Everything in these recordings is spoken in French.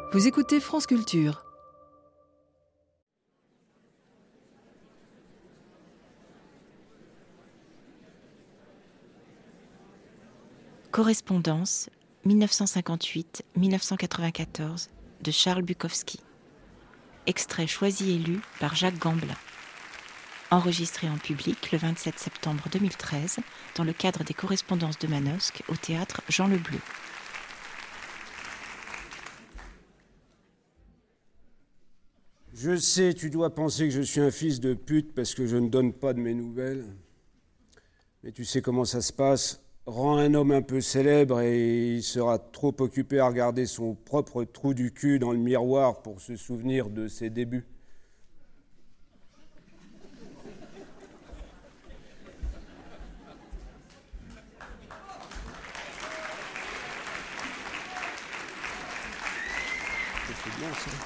Vous écoutez France Culture. Correspondance 1958-1994 de Charles Bukowski. Extrait choisi et lu par Jacques Gamblin. Enregistré en public le 27 septembre 2013 dans le cadre des correspondances de Manosque au théâtre Jean Le Bleu. Je sais, tu dois penser que je suis un fils de pute parce que je ne donne pas de mes nouvelles. Mais tu sais comment ça se passe. Rends un homme un peu célèbre et il sera trop occupé à regarder son propre trou du cul dans le miroir pour se souvenir de ses débuts. C'est bien ça.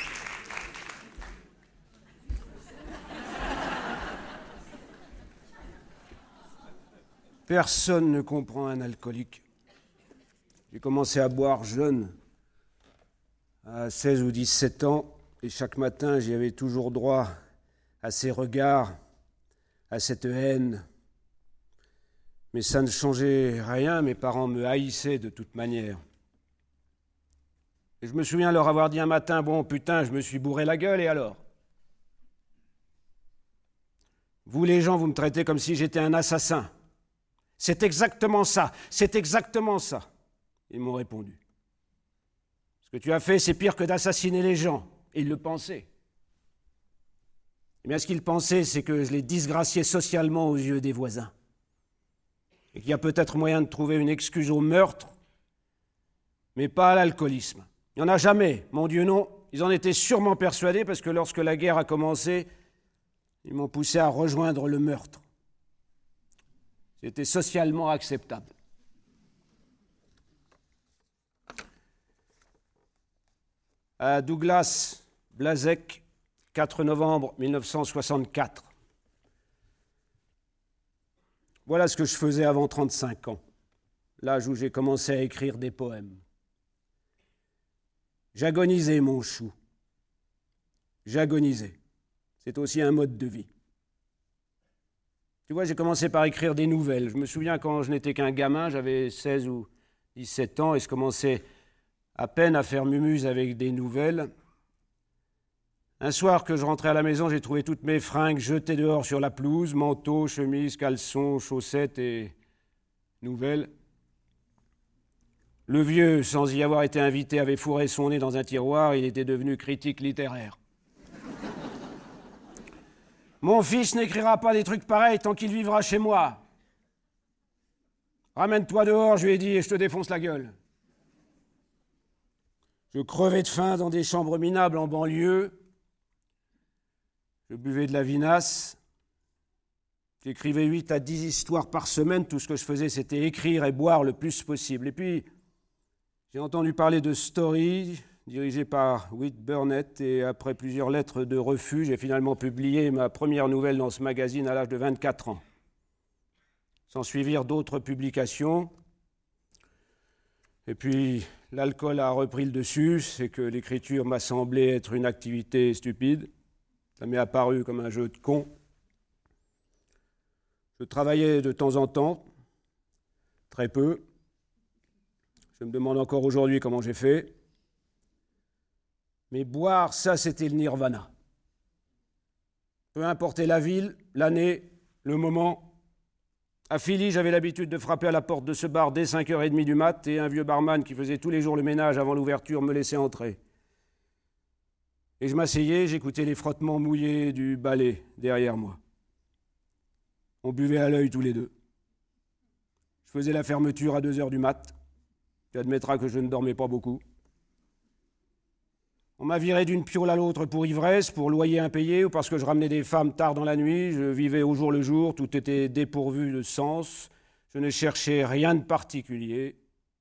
Personne ne comprend un alcoolique. J'ai commencé à boire jeune, à 16 ou 17 ans, et chaque matin, j'y avais toujours droit à ces regards, à cette haine. Mais ça ne changeait rien, mes parents me haïssaient de toute manière. Et je me souviens leur avoir dit un matin, « Bon, putain, je me suis bourré la gueule, et alors ? Vous, les gens, vous me traitez comme si j'étais un assassin. C'est exactement ça, c'est exactement ça. » Ils m'ont répondu. Ce que tu as fait, c'est pire que d'assassiner les gens. Et ils le pensaient. Eh bien, ce qu'ils pensaient, c'est que je les disgraciais socialement aux yeux des voisins. Et qu'il y a peut-être moyen de trouver une excuse au meurtre, mais pas à l'alcoolisme. Il n'y en a jamais, mon Dieu non. Ils en étaient sûrement persuadés parce que lorsque la guerre a commencé, ils m'ont poussé à rejoindre le meurtre. C'était socialement acceptable. À Douglas Blazek, 4 novembre 1964. Voilà ce que je faisais avant 35 ans, l'âge où j'ai commencé à écrire des poèmes. J'agonisais, mon chou. J'agonisais. C'est aussi un mode de vie. Tu vois, j'ai commencé par écrire des nouvelles. Je me souviens quand je n'étais qu'un gamin, j'avais 16 ou 17 ans, et je commençais à peine à faire mumuse avec des nouvelles. Un soir que je rentrais à la maison, j'ai trouvé toutes mes fringues jetées dehors sur la pelouse, manteau, chemise, caleçon, chaussettes et nouvelles. Le vieux, sans y avoir été invité, avait fourré son nez dans un tiroir, il était devenu critique littéraire. Mon fils n'écrira pas des trucs pareils tant qu'il vivra chez moi. Ramène-toi dehors, je lui ai dit, et je te défonce la gueule. Je crevais de faim dans des chambres minables en banlieue. Je buvais de la vinasse. J'écrivais 8 à 10 histoires par semaine. Tout ce que je faisais, c'était écrire et boire le plus possible. Et puis, j'ai entendu parler de Story, dirigé par Whit Burnett, et après plusieurs lettres de refus, j'ai finalement publié ma première nouvelle dans ce magazine à l'âge de 24 ans. S'en suivirent d'autres publications. Et puis, l'alcool a repris le dessus, c'est que l'écriture m'a semblé être une activité stupide. Ça m'est apparu comme un jeu de con. Je travaillais de temps en temps, très peu. Je me demande encore aujourd'hui comment j'ai fait. Mais boire, ça, c'était le nirvana. Peu importe la ville, l'année, le moment. À Philly, j'avais l'habitude de frapper à la porte de ce bar dès 5h30 du mat, et un vieux barman qui faisait tous les jours le ménage avant l'ouverture me laissait entrer. Et je m'asseyais, j'écoutais les frottements mouillés du balai derrière moi. On buvait à l'œil tous les deux. Je faisais la fermeture à 2h du mat. Tu admettras que je ne dormais pas beaucoup. On m'a viré d'une piole à l'autre pour ivresse, pour loyer impayé, ou parce que je ramenais des femmes tard dans la nuit. Je vivais au jour le jour, tout était dépourvu de sens. Je ne cherchais rien de particulier.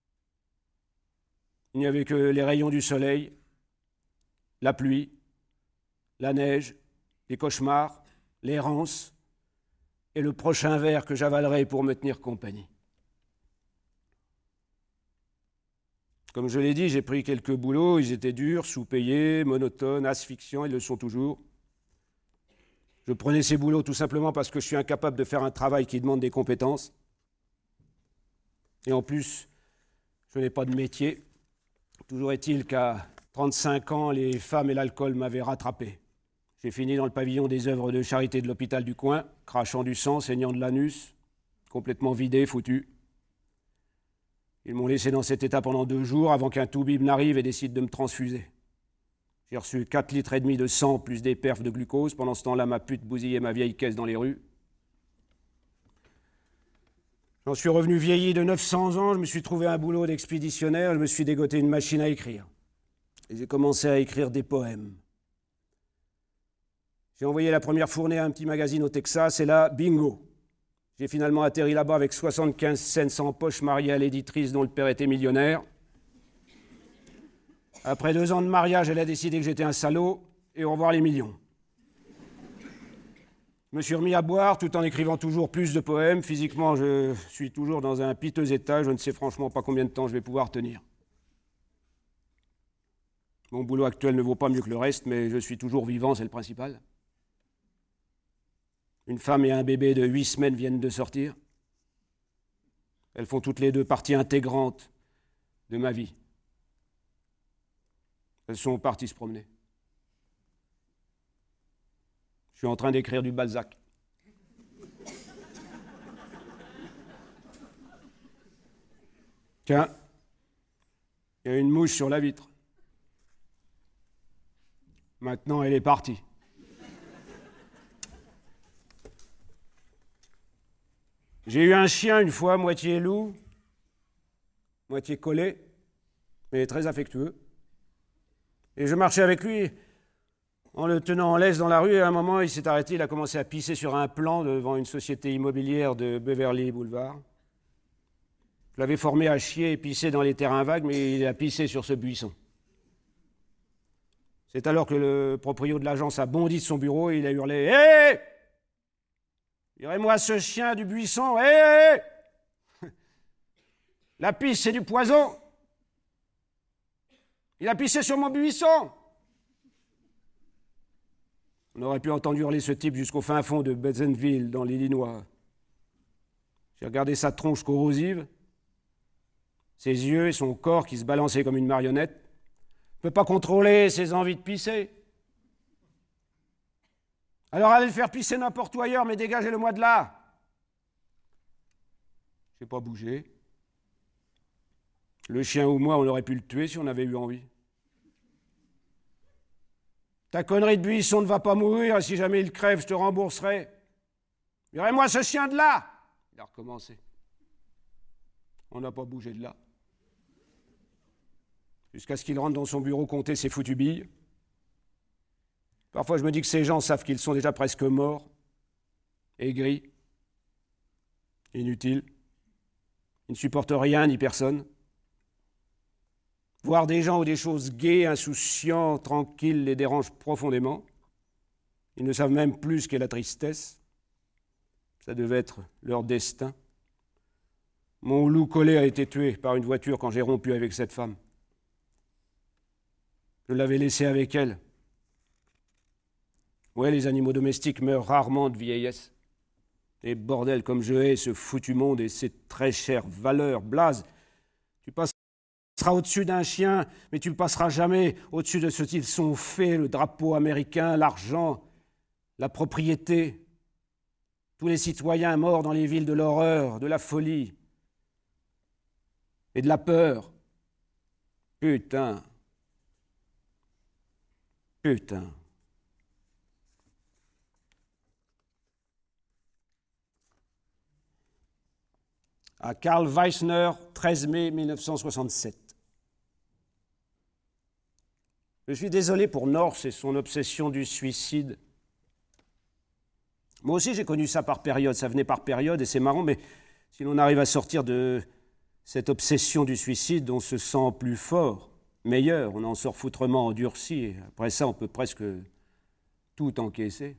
Il n'y avait que les rayons du soleil, la pluie, la neige, les cauchemars, l'errance et le prochain verre que j'avalerais pour me tenir compagnie. Comme je l'ai dit, j'ai pris quelques boulots, ils étaient durs, sous-payés, monotones, asphyxiants, ils le sont toujours. Je prenais ces boulots tout simplement parce que je suis incapable de faire un travail qui demande des compétences. Et en plus, je n'ai pas de métier. Toujours est-il qu'à 35 ans, les femmes et l'alcool m'avaient rattrapé. J'ai fini dans le pavillon des œuvres de charité de l'hôpital du coin, crachant du sang, saignant de l'anus, complètement vidé, foutu. Ils m'ont laissé dans cet état pendant 2 jours avant qu'un toubib n'arrive et décide de me transfuser. J'ai reçu 4,5 litres de sang plus des perfs de glucose. Pendant ce temps-là, ma pute bousillait ma vieille caisse dans les rues. J'en suis revenu vieilli de 900 ans, je me suis trouvé un boulot d'expéditionnaire, je me suis dégoté une machine à écrire. Et j'ai commencé à écrire des poèmes. J'ai envoyé la première fournée à un petit magazine au Texas, et là, bingo! J'ai finalement atterri là-bas avec 75 cents en poche, marié à l'éditrice dont le père était millionnaire. Après 2 ans de mariage, elle a décidé que j'étais un salaud, et au revoir les millions. Je me suis remis à boire tout en écrivant toujours plus de poèmes. Physiquement, je suis toujours dans un piteux état. Je ne sais franchement pas combien de temps je vais pouvoir tenir. Mon boulot actuel ne vaut pas mieux que le reste, mais je suis toujours vivant, c'est le principal. Une femme et un bébé de 8 semaines viennent de sortir. Elles font toutes les 2 partie intégrante de ma vie. Elles sont parties se promener. Je suis en train d'écrire du Balzac. Tiens, il y a une mouche sur la vitre. Maintenant, elle est partie. J'ai eu un chien une fois, moitié loup, moitié collé, mais très affectueux. Et je marchais avec lui en le tenant en laisse dans la rue, et à un moment, il s'est arrêté, il a commencé à pisser sur un plan devant une société immobilière de Beverly Boulevard. Je l'avais formé à chier et pisser dans les terrains vagues, mais il a pissé sur ce buisson. C'est alors que le proprio de l'agence a bondi de son bureau et il a hurlé « Hé ! Virez-moi ce chien du buisson, hé ! La pisse, c'est du poison! Il a pissé sur mon buisson !» On aurait pu entendre hurler ce type jusqu'au fin fond de Bentonville, dans l'Illinois. J'ai regardé sa tronche corrosive, ses yeux et son corps qui se balançait comme une marionnette. Je ne peux pas contrôler ses envies de pisser. Alors allez le faire pisser n'importe où ailleurs, mais dégagez-le-moi de là. Je n'ai pas bougé. Le chien ou moi, on aurait pu le tuer si on avait eu envie. Ta connerie de buisson ne va pas mourir, et si jamais il crève, je te rembourserai. Virez-moi ce chien de là. Il a recommencé. On n'a pas bougé de là. Jusqu'à ce qu'il rentre dans son bureau compter ses foutues billes. Parfois, je me dis que ces gens savent qu'ils sont déjà presque morts, aigris, inutiles. Ils ne supportent rien ni personne. Voir des gens ou des choses gaies, insouciants, tranquilles, les dérange profondément. Ils ne savent même plus ce qu'est la tristesse. Ça devait être leur destin. Mon loup collé a été tué par une voiture quand j'ai rompu avec cette femme. Je l'avais laissé avec elle. Ouais, les animaux domestiques meurent rarement de vieillesse. Et bordel, comme je hais ce foutu monde et ses très chères valeurs, Blaze, tu passeras au-dessus d'un chien, mais tu ne passeras jamais au-dessus de ce qu'ils sont faits, le drapeau américain, l'argent, la propriété, tous les citoyens morts dans les villes de l'horreur, de la folie et de la peur. Putain. Putain. À Karl Weissner, 13 mai 1967. Je suis désolé pour North et son obsession du suicide. Moi aussi, j'ai connu ça par période. Ça venait par période et c'est marrant, mais si l'on arrive à sortir de cette obsession du suicide, on se sent plus fort, meilleur, on en sort foutrement endurci. Et après ça, on peut presque tout encaisser.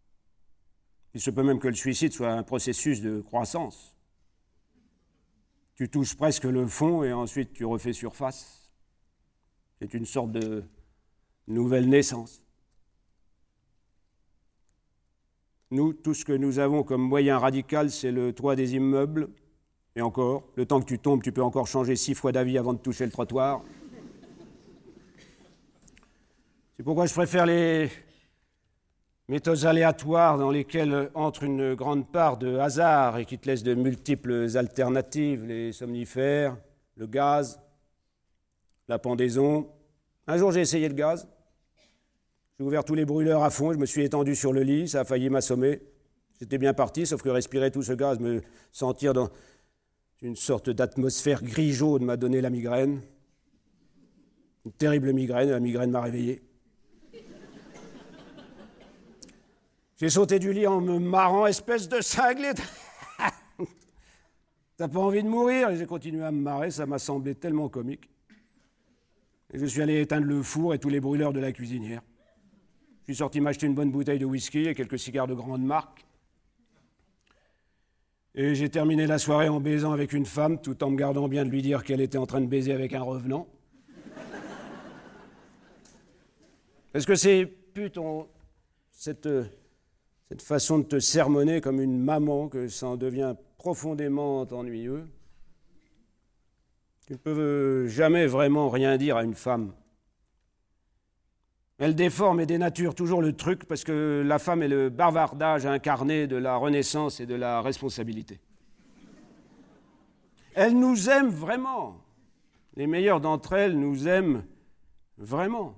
Il se peut même que le suicide soit un processus de croissance. Tu touches presque le fond et ensuite tu refais surface. C'est une sorte de nouvelle naissance. Nous, tout ce que nous avons comme moyen radical, c'est le toit des immeubles. Et encore, le temps que tu tombes, tu peux encore changer 6 fois d'avis avant de toucher le trottoir. C'est pourquoi je préfère les méthodes aléatoires dans lesquelles entre une grande part de hasard et qui te laissent de multiples alternatives, les somnifères, le gaz, la pendaison. Un jour, j'ai essayé le gaz. J'ai ouvert tous les brûleurs à fond, je me suis étendu sur le lit, ça a failli m'assommer. J'étais bien parti, sauf que respirer tout ce gaz, me sentir dans une sorte d'atmosphère gris-jaune m'a donné la migraine. Une terrible migraine, la migraine m'a réveillé. J'ai sauté du lit en me marrant, espèce de cinglé. T'as pas envie de mourir? Et j'ai continué à me marrer, ça m'a semblé tellement comique. Et je suis allé éteindre le four et tous les brûleurs de la cuisinière. Je suis sorti m'acheter une bonne bouteille de whisky et quelques cigares de grande marque. Et j'ai terminé la soirée en baisant avec une femme, tout en me gardant bien de lui dire qu'elle était en train de baiser avec un revenant. Parce que ces putes ont cette façon de te sermonner comme une maman que ça en devient profondément ennuyeux. Tu ne peux jamais vraiment rien dire à une femme. Elle déforme et dénature toujours le truc parce que la femme est le bavardage incarné de la renaissance et de la responsabilité. Elle nous aime vraiment. Les meilleures d'entre elles nous aiment vraiment.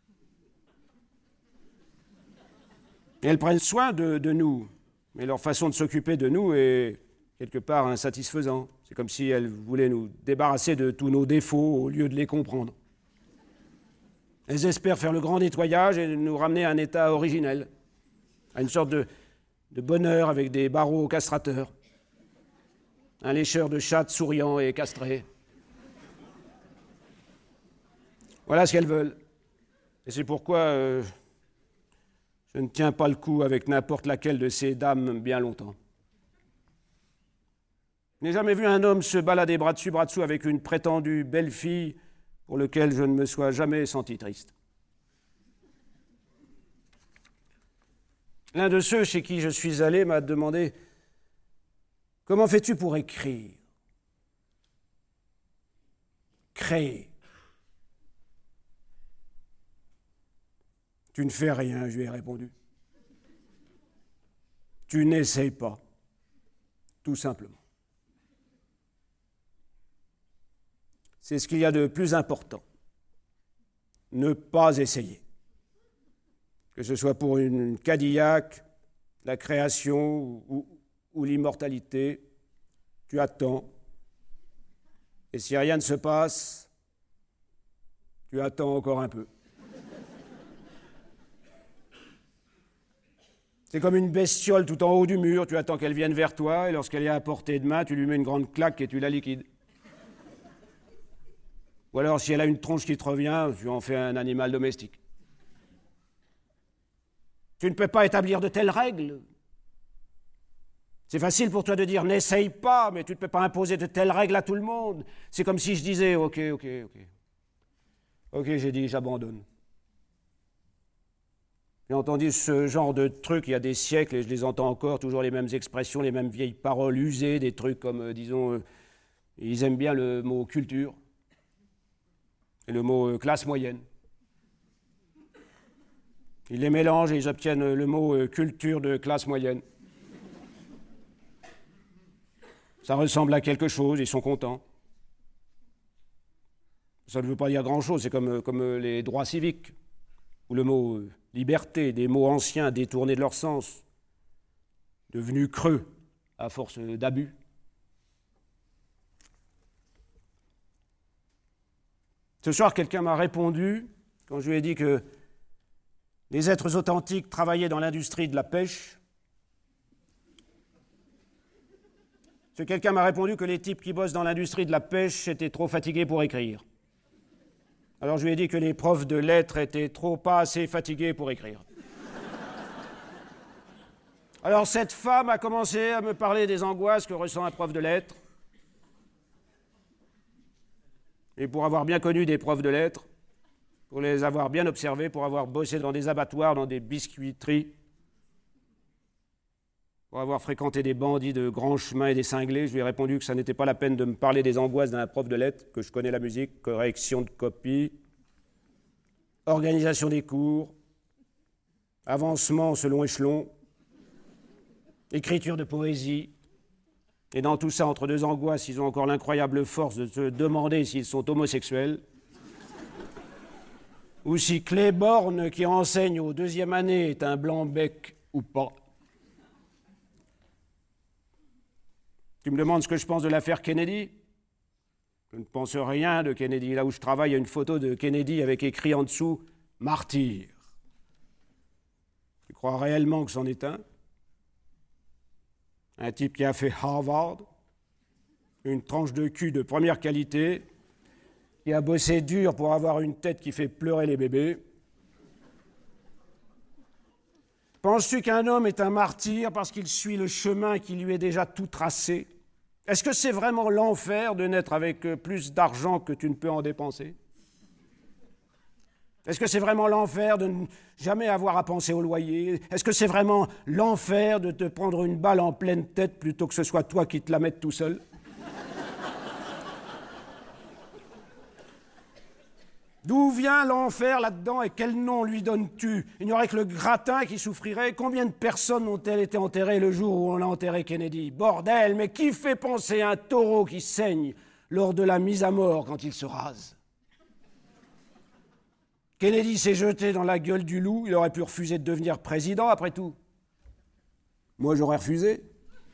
Et elles prennent soin de nous, mais leur façon de s'occuper de nous est quelque part insatisfaisante. C'est comme si elles voulaient nous débarrasser de tous nos défauts au lieu de les comprendre. Elles espèrent faire le grand nettoyage et nous ramener à un état originel, à une sorte de bonheur avec des barreaux castrateurs, un lécheur de chatte souriant et castré. Voilà ce qu'elles veulent. Et c'est pourquoi je ne tiens pas le coup avec n'importe laquelle de ces dames bien longtemps. Je n'ai jamais vu un homme se balader bras dessous avec une prétendue belle-fille pour lequel je ne me sois jamais senti triste. L'un de ceux chez qui je suis allé m'a demandé « Comment fais-tu pour écrire ?» Créer. Tu ne fais rien, je lui ai répondu. Tu n'essayes pas, tout simplement. C'est ce qu'il y a de plus important. Ne pas essayer. Que ce soit pour une Cadillac, la création ou l'immortalité, tu attends. Et si rien ne se passe, tu attends encore un peu. C'est comme une bestiole tout en haut du mur, tu attends qu'elle vienne vers toi, et lorsqu'elle est à portée de main, tu lui mets une grande claque et tu la liquides. Ou alors, si elle a une tronche qui te revient, tu en fais un animal domestique. Tu ne peux pas établir de telles règles. C'est facile pour toi de dire « n'essaye pas », mais tu ne peux pas imposer de telles règles à tout le monde. C'est comme si je disais « ok, j'ai dit, j'abandonne ». J'ai entendu ce genre de trucs il y a des siècles et je les entends encore, toujours les mêmes expressions, les mêmes vieilles paroles usées, des trucs comme, disons, ils aiment bien le mot culture et le mot classe moyenne. Ils les mélangent et ils obtiennent le mot culture de classe moyenne. Ça ressemble à quelque chose, ils sont contents. Ça ne veut pas dire grand-chose, c'est comme les droits civiques, ou le mot liberté, des mots anciens détournés de leur sens, devenus creux à force d'abus. Ce soir, quelqu'un m'a répondu, quand je lui ai dit que les êtres authentiques travaillaient dans l'industrie de la pêche. Quelqu'un m'a répondu que les types qui bossent dans l'industrie de la pêche étaient trop fatigués pour écrire. Alors je lui ai dit que les profs de lettres étaient pas assez fatigués pour écrire. Alors cette femme a commencé à me parler des angoisses que ressent un prof de lettres. Et pour avoir bien connu des profs de lettres, pour les avoir bien observés, pour avoir bossé dans des abattoirs, dans des biscuiteries, pour avoir fréquenté des bandits de grands chemins et des cinglés, je lui ai répondu que ça n'était pas la peine de me parler des angoisses d'un prof de lettres, que je connais la musique, correction de copie, organisation des cours, avancement selon échelon, écriture de poésie. Et dans tout ça, entre deux angoisses, ils ont encore l'incroyable force de se demander s'ils sont homosexuels. Ou si Cléborne, qui enseigne aux deuxième année, est un blanc-bec ou pas. Tu me demandes ce que je pense de l'affaire Kennedy ? Je ne pense rien de Kennedy. Là où je travaille, il y a une photo de Kennedy avec écrit en dessous « Martyr ». Tu crois réellement que c'en est un ? Un type qui a fait Harvard, une tranche de cul de première qualité, qui a bossé dur pour avoir une tête qui fait pleurer les bébés. Penses-tu qu'un homme est un martyr parce qu'il suit le chemin qui lui est déjà tout tracé ? Est-ce que c'est vraiment l'enfer de naître avec plus d'argent que tu ne peux en dépenser ? Est-ce que c'est vraiment l'enfer de ne jamais avoir à penser au loyer ? Est-ce que c'est vraiment l'enfer de te prendre une balle en pleine tête plutôt que ce soit toi qui te la mettes tout seul ? D'où vient l'enfer là-dedans et quel nom lui donnes-tu ? Il n'y aurait que le gratin qui souffrirait. Combien de personnes ont-elles été enterrées le jour où on a enterré Kennedy ? Bordel, mais qui fait penser à un taureau qui saigne lors de la mise à mort quand il se rase ? Kennedy s'est jeté dans la gueule du loup. Il aurait pu refuser de devenir président, après tout. Moi, j'aurais refusé.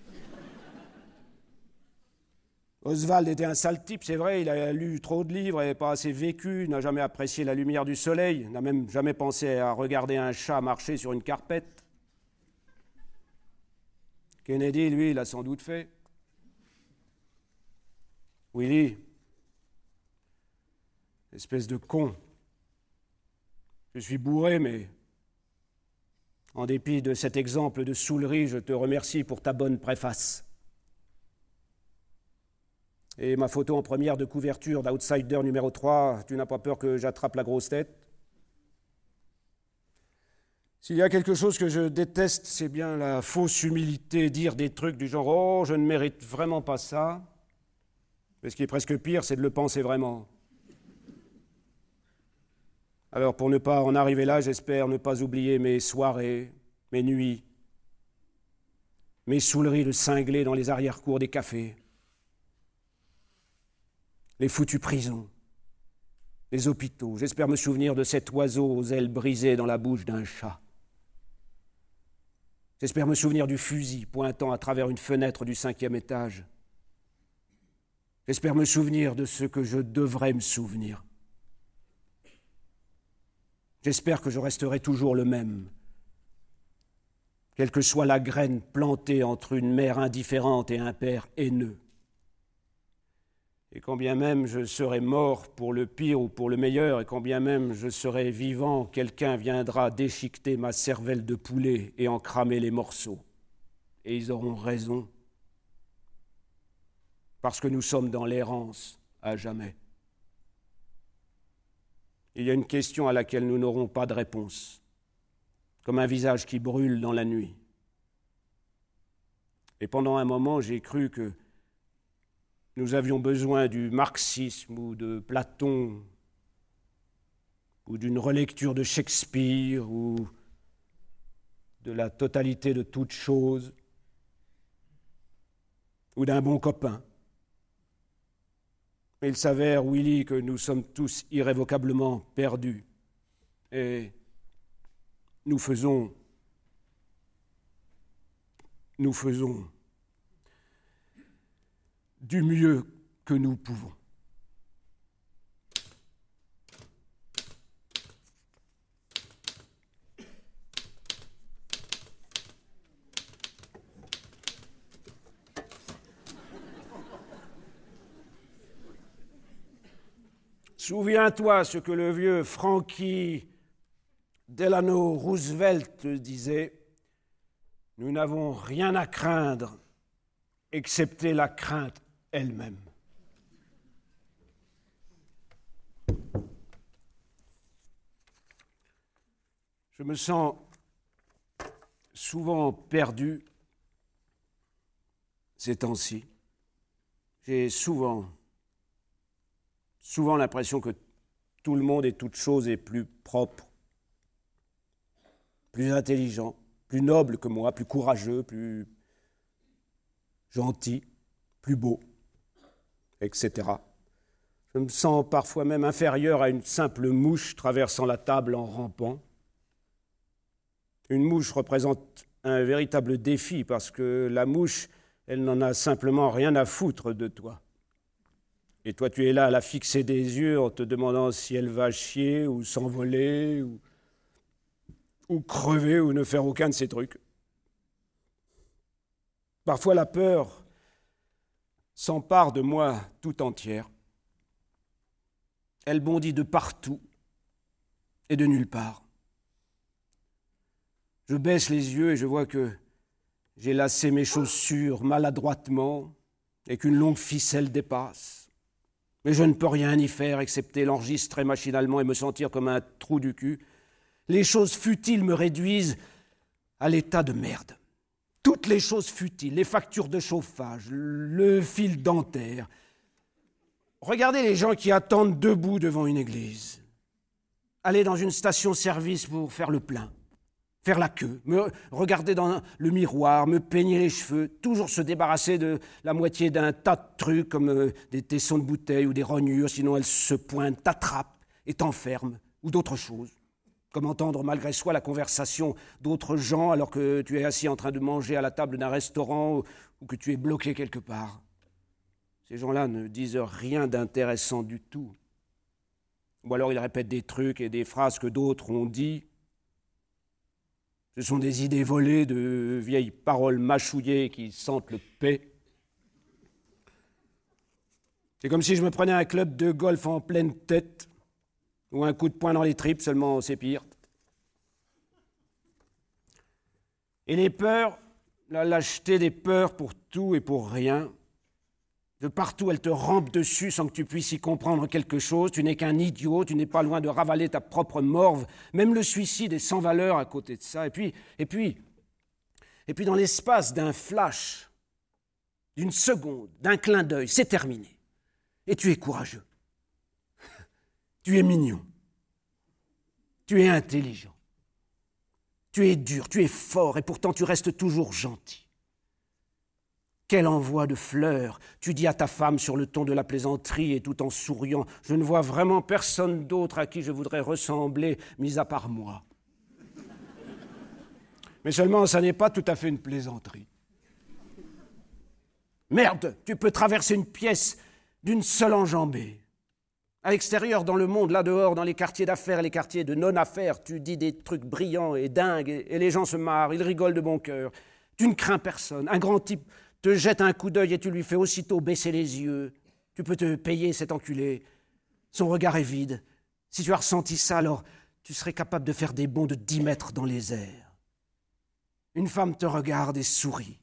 Oswald était un sale type, c'est vrai, il a lu trop de livres, il n'avait pas assez vécu, n'a jamais apprécié la lumière du soleil, n'a même jamais pensé à regarder un chat marcher sur une carpette. Kennedy, lui, il a sans doute fait. Willy, espèce de con. Je suis bourré, mais en dépit de cet exemple de saoulerie, je te remercie pour ta bonne préface. Et ma photo en première de couverture d'Outsider numéro 3, tu n'as pas peur que j'attrape la grosse tête ? S'il y a quelque chose que je déteste, c'est bien la fausse humilité, dire des trucs du genre « Oh, je ne mérite vraiment pas ça ». Mais ce qui est presque pire, c'est de le penser vraiment. Alors pour ne pas en arriver là, j'espère ne pas oublier mes soirées, mes nuits, mes saouleries de cinglés dans les arrière-cours des cafés, les foutues prisons, les hôpitaux. J'espère me souvenir de cet oiseau aux ailes brisées dans la bouche d'un chat. J'espère me souvenir du fusil pointant à travers une fenêtre du 5e étage. J'espère me souvenir de ce que je devrais me souvenir. J'espère que je resterai toujours le même, quelle que soit la graine plantée entre une mère indifférente et un père haineux. Et quand bien même je serai mort pour le pire ou pour le meilleur, et quand bien même je serai vivant, quelqu'un viendra déchiqueter ma cervelle de poulet et en cramer les morceaux. Et ils auront raison, parce que nous sommes dans l'errance à jamais. Il y a une question à laquelle nous n'aurons pas de réponse, comme un visage qui brûle dans la nuit. Et pendant un moment, j'ai cru que nous avions besoin du marxisme ou de Platon, ou d'une relecture de Shakespeare, ou de la totalité de toute chose, ou d'un bon copain. Mais il s'avère, Willy, que nous sommes tous irrévocablement perdus. Et nous faisons du mieux que nous pouvons. Souviens-toi ce que le vieux Franklin Delano Roosevelt disait, « Nous n'avons rien à craindre, excepté la crainte elle-même. » Je me sens souvent perdu ces temps-ci. J'ai souvent l'impression que tout le monde et toute chose est plus propre, plus intelligent, plus noble que moi, plus courageux, plus gentil, plus beau, etc. Je me sens parfois même inférieur à une simple mouche traversant la table en rampant. Une mouche représente un véritable défi parce que la mouche, elle n'en a simplement rien à foutre de toi. Et toi, tu es là à la fixer des yeux en te demandant si elle va chier ou s'envoler ou crever ou ne faire aucun de ces trucs. Parfois, la peur s'empare de moi tout entière. Elle bondit de partout et de nulle part. Je baisse les yeux et je vois que j'ai lacé mes chaussures maladroitement et qu'une longue ficelle dépasse. Mais je ne peux rien y faire excepté l'enregistrer machinalement et me sentir comme un trou du cul. Les choses futiles me réduisent à l'état de merde. Toutes les choses futiles, les factures de chauffage, le fil dentaire. Regardez les gens qui attendent debout devant une église. Aller dans une station-service pour faire le plein. Faire la queue, me regarder dans le miroir, me peigner les cheveux, toujours se débarrasser de la moitié d'un tas de trucs comme des tessons de bouteilles ou des rognures, sinon elles se pointent, t'attrapent et t'enferment, ou d'autres choses. Comme entendre malgré soi la conversation d'autres gens alors que tu es assis en train de manger à la table d'un restaurant ou que tu es bloqué quelque part. Ces gens-là ne disent rien d'intéressant du tout. Ou alors ils répètent des trucs et des phrases que d'autres ont dit. Ce sont des idées volées de vieilles paroles mâchouillées qui sentent le paix. C'est comme si je me prenais un club de golf en pleine tête ou un coup de poing dans les tripes, seulement c'est pire. Et les peurs, la lâcheté des peurs pour tout et pour rien, de partout elles te rampent dessus sans que tu puisses y comprendre quelque chose. Tu n'es qu'un idiot, tu n'es pas loin de ravaler ta propre morve. Même le suicide est sans valeur à côté de ça. Et puis dans l'espace d'un flash, d'une seconde, d'un clin d'œil, c'est terminé. Et tu es courageux. Tu es mignon. Tu es intelligent. Tu es dur, tu es fort et pourtant tu restes toujours gentil. Quel envoi de fleurs! Tu dis à ta femme sur le ton de la plaisanterie et tout en souriant, « Je ne vois vraiment personne d'autre à qui je voudrais ressembler, mis à part moi. » Mais seulement, ça n'est pas tout à fait une plaisanterie. Merde, tu peux traverser une pièce d'une seule enjambée. À l'extérieur, dans le monde, là dehors, dans les quartiers d'affaires et les quartiers de non-affaires, tu dis des trucs brillants et dingues et les gens se marrent, ils rigolent de bon cœur. Tu ne crains personne. Un grand type te jette un coup d'œil et tu lui fais aussitôt baisser les yeux. Tu peux te payer cet enculé. Son regard est vide. Si tu as ressenti ça, alors tu serais capable de faire des bonds de 10 mètres dans les airs. Une femme te regarde et sourit.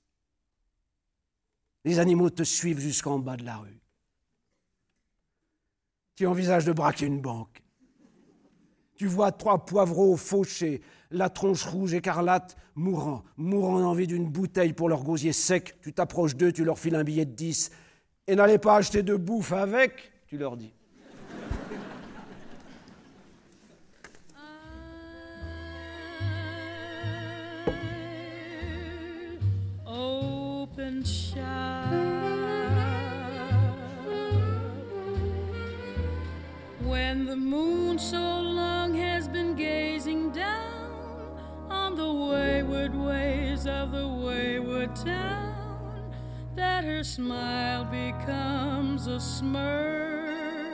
Les animaux te suivent jusqu'en bas de la rue. Tu envisages de braquer une banque. Tu vois 3 poivreaux fauchés, la tronche rouge écarlate, mourant d'envie d'une bouteille pour leur gosier sec. Tu t'approches d'eux, tu leur files un billet de 10. Et n'allez pas acheter de bouffe avec, tu leur dis. Open shop when the moon so long has been gazing down on the wayward ways of the wayward town, that her smile becomes a smirk.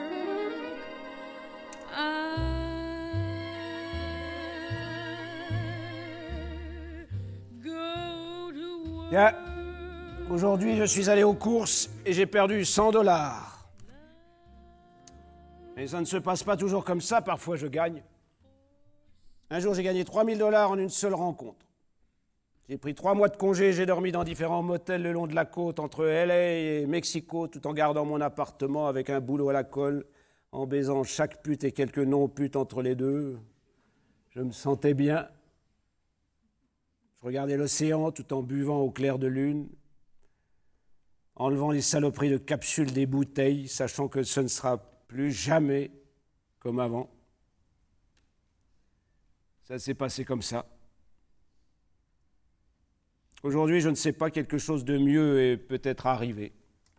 Bien, aujourd'hui je suis allé aux courses et j'ai perdu $100. Mais ça ne se passe pas toujours comme ça, parfois je gagne. Un jour j'ai gagné $3000 en une seule rencontre. J'ai pris 3 mois de congé, j'ai dormi dans différents motels le long de la côte entre LA et Mexico, tout en gardant mon appartement avec un boulot à la colle, en baisant chaque pute et quelques non-putes entre les deux. Je me sentais bien. Je regardais l'océan tout en buvant au clair de lune, enlevant les saloperies de capsules des bouteilles, sachant que ce ne sera plus jamais comme avant. Ça s'est passé comme ça. Aujourd'hui, je ne sais pas, quelque chose de mieux est peut-être arrivé.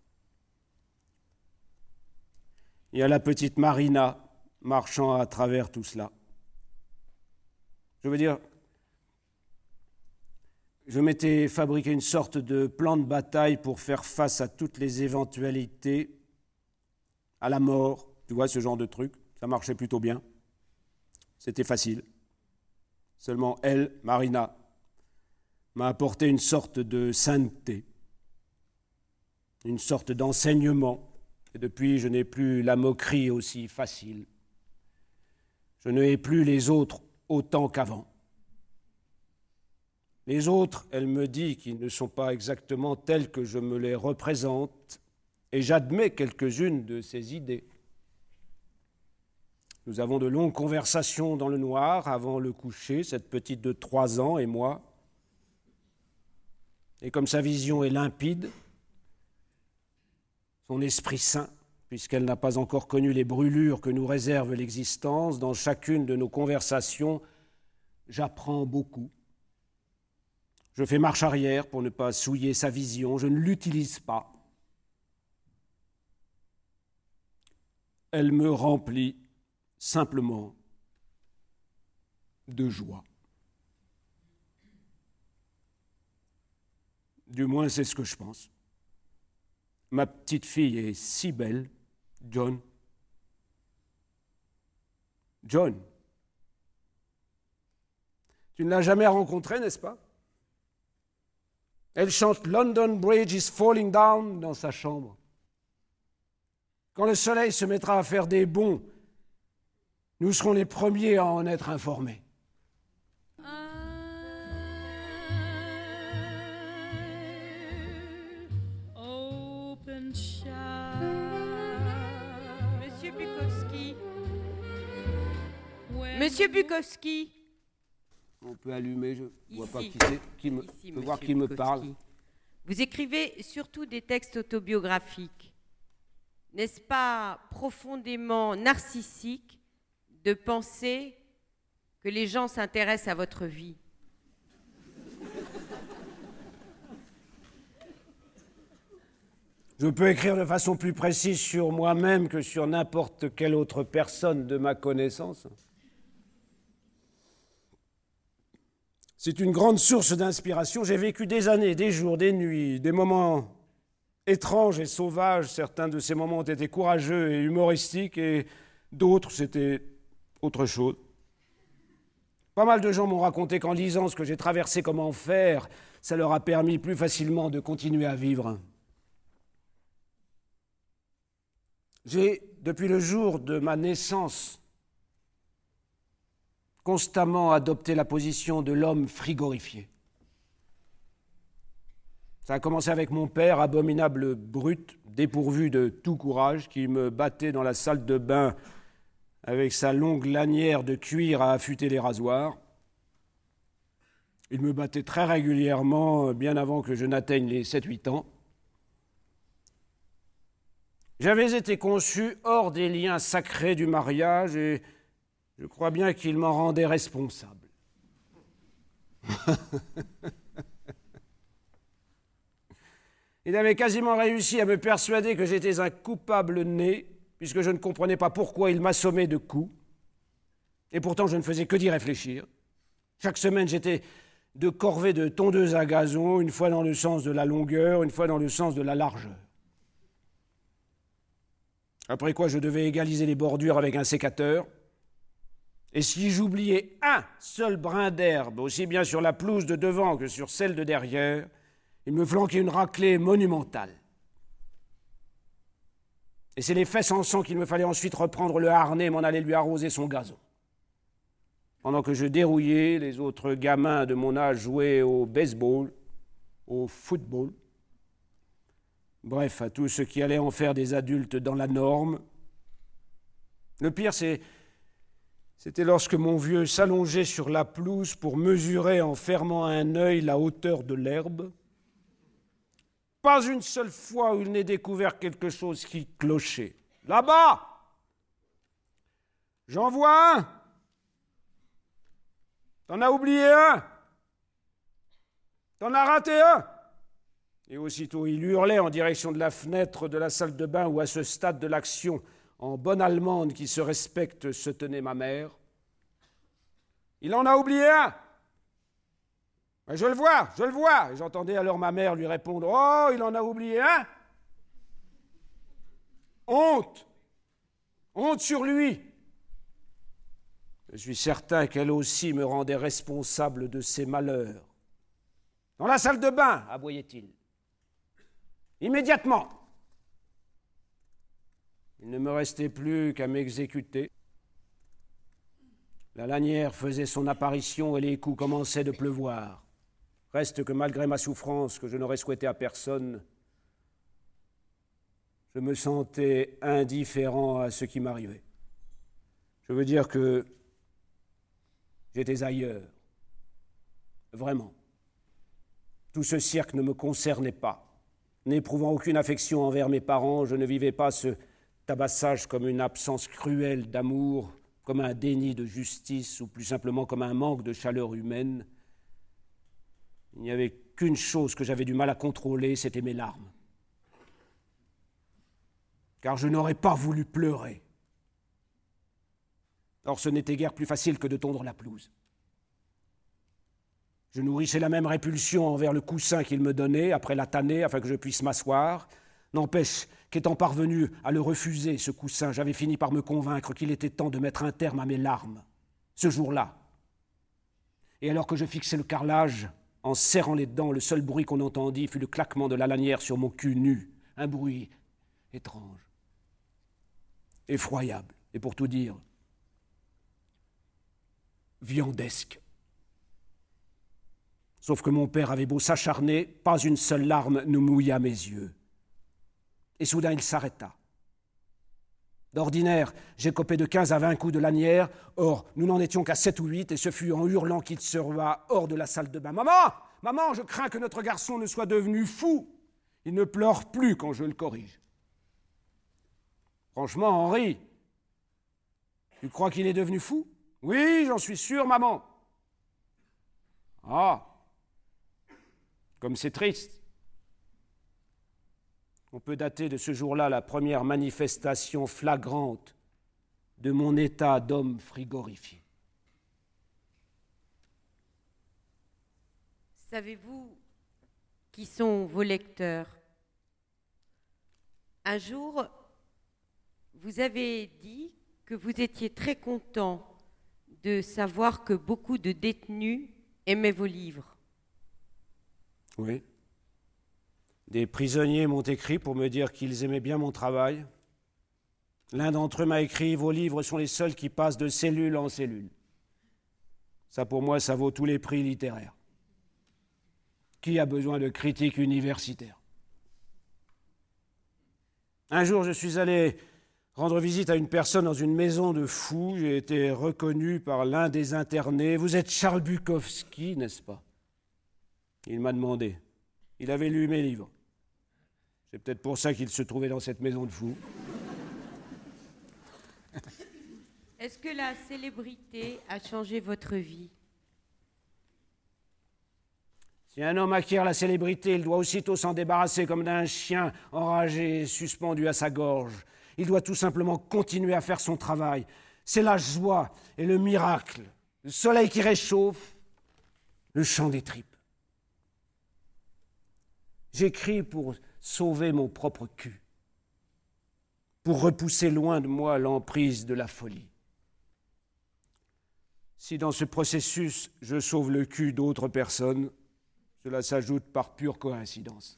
Il y a la petite Marina marchant à travers tout cela. Je veux dire, je m'étais fabriqué une sorte de plan de bataille pour faire face à toutes les éventualités, à la mort, tu vois, ce genre de truc. Ça marchait plutôt bien. C'était facile. Seulement elle, Marina, m'a apporté une sorte de sainteté, une sorte d'enseignement. Et depuis, je n'ai plus la moquerie aussi facile. Je ne hais plus les autres autant qu'avant. Les autres, elle me dit qu'ils ne sont pas exactement tels que je me les représente, et j'admets quelques-unes de ces idées. Nous avons de longues conversations dans le noir avant le coucher, cette petite de 3 ans et moi. Et comme sa vision est limpide, son esprit sain, puisqu'elle n'a pas encore connu les brûlures que nous réserve l'existence, dans chacune de nos conversations, j'apprends beaucoup. Je fais marche arrière pour ne pas souiller sa vision, je ne l'utilise pas. Elle me remplit simplement de joie. Du moins, c'est ce que je pense. Ma petite fille est si belle, John. John, tu ne l'as jamais rencontrée, n'est-ce pas? Elle chante « London Bridge is falling down » dans sa chambre. Quand le soleil se mettra à faire des bonds, nous serons les premiers à en être informés. Monsieur Bukowski. Monsieur Bukowski. On peut allumer, je ne vois pas Ici. qui c'est, je peux voir qui me parle. Vous écrivez surtout des textes autobiographiques. N'est-ce pas profondément narcissique de penser que les gens s'intéressent à votre vie? Je peux écrire de façon plus précise sur moi-même que sur n'importe quelle autre personne de ma connaissance. C'est une grande source d'inspiration. J'ai vécu des années, des jours, des nuits, des moments étranges et sauvages. Certains de ces moments ont été courageux et humoristiques, et d'autres, c'était autre chose. Pas mal de gens m'ont raconté qu'en lisant ce que j'ai traversé comme enfer, ça leur a permis plus facilement de continuer à vivre. J'ai, depuis le jour de ma naissance, constamment adopté la position de l'homme frigorifié. Ça a commencé avec mon père, abominable brute, dépourvu de tout courage, qui me battait dans la salle de bain avec sa longue lanière de cuir à affûter les rasoirs. Il me battait très régulièrement, bien avant que je n'atteigne les 7-8 ans. J'avais été conçu hors des liens sacrés du mariage et je crois bien qu'il m'en rendait responsable. Il avait quasiment réussi à me persuader que j'étais un coupable né, puisque je ne comprenais pas pourquoi il m'assommait de coups. Et pourtant, je ne faisais que d'y réfléchir. Chaque semaine, j'étais de corvée de tondeuse à gazon, une fois dans le sens de la longueur, une fois dans le sens de la largeur. Après quoi, je devais égaliser les bordures avec un sécateur. Et si j'oubliais un seul brin d'herbe, aussi bien sur la pelouse de devant que sur celle de derrière, il me flanquait une raclée monumentale. Et c'est les fesses en sang qu'il me fallait ensuite reprendre le harnais et m'en aller lui arroser son gazon. Pendant que je dérouillais, les autres gamins de mon âge jouaient au baseball, au football, bref, à tout ce qui allait en faire des adultes dans la norme. Le pire, c'est C'était lorsque mon vieux s'allongeait sur la pelouse pour mesurer en fermant un œil la hauteur de l'herbe. Pas une seule fois où il n'ait découvert quelque chose qui clochait. Là-bas! J'en vois un! T'en as oublié un! T'en as raté un! Et aussitôt il hurlait en direction de la fenêtre de la salle de bain où, à ce stade de l'action, en bonne allemande qui se respecte, se tenait ma mère. Il en a oublié un! Je le vois! Et j'entendais alors ma mère lui répondre: oh, il en a oublié un! Honte! Honte sur lui! Je suis certain qu'elle aussi me rendait responsable de ses malheurs. Dans la salle de bain, aboyait-il. Immédiatement. Il ne me restait plus qu'à m'exécuter. La lanière faisait son apparition et les coups commençaient de pleuvoir. Reste que malgré ma souffrance, que je n'aurais souhaité à personne, je me sentais indifférent à ce qui m'arrivait. Je veux dire que j'étais ailleurs. Vraiment. Tout ce cirque ne me concernait pas. N'éprouvant aucune affection envers mes parents, je ne vivais pas ce tabassage comme une absence cruelle d'amour, comme un déni de justice, ou plus simplement comme un manque de chaleur humaine. Il n'y avait qu'une chose que j'avais du mal à contrôler, c'était mes larmes. Car je n'aurais pas voulu pleurer. Or, ce n'était guère plus facile que de tondre la pelouse. Je nourrissais la même répulsion envers le coussin qu'il me donnait après la tannée afin que je puisse m'asseoir. N'empêche qu'étant parvenu à le refuser, ce coussin, j'avais fini par me convaincre qu'il était temps de mettre un terme à mes larmes, ce jour-là. Et alors que je fixais le carrelage, en serrant les dents, le seul bruit qu'on entendit fut le claquement de la lanière sur mon cul nu. Un bruit étrange, effroyable, et pour tout dire, viandesque. Sauf que mon père avait beau s'acharner, pas une seule larme ne mouilla mes yeux. Et soudain, il s'arrêta. D'ordinaire, j'écopais de 15 à 20 coups de lanière, or nous n'en étions qu'à 7 ou 8, et ce fut en hurlant qu'il se rua hors de la salle de bain. « Maman! Maman, je crains que notre garçon ne soit devenu fou. Il ne pleure plus quand je le corrige. » Franchement, Henri, tu crois qu'il est devenu fou? Oui, j'en suis sûr, maman. Ah, comme c'est triste. On peut dater de ce jour-là la première manifestation flagrante de mon état d'homme frigorifié. Savez-vous qui sont vos lecteurs? Un jour, vous avez dit que vous étiez très content de savoir que beaucoup de détenus aimaient vos livres. Oui. Des prisonniers m'ont écrit pour me dire qu'ils aimaient bien mon travail. L'un d'entre eux m'a écrit « Vos livres sont les seuls qui passent de cellule en cellule. » Ça, pour moi, ça vaut tous les prix littéraires. Qui a besoin de critiques universitaires? Un jour, je suis allé rendre visite à une personne dans une maison de fous. J'ai été reconnu par l'un des internés. « Vous êtes Charles Bukowski, n'est-ce pas ?» Il m'a demandé. Il avait lu mes livres. C'est peut-être pour ça qu'il se trouvait dans cette maison de fous. Est-ce que la célébrité a changé votre vie? Si un homme acquiert la célébrité, il doit aussitôt s'en débarrasser comme d'un chien enragé et suspendu à sa gorge. Il doit tout simplement continuer à faire son travail. C'est la joie et le miracle, le soleil qui réchauffe, le chant des tripes. J'écris pour sauver mon propre cul, pour repousser loin de moi l'emprise de la folie. Si dans ce processus, je sauve le cul d'autres personnes, cela s'ajoute par pure coïncidence.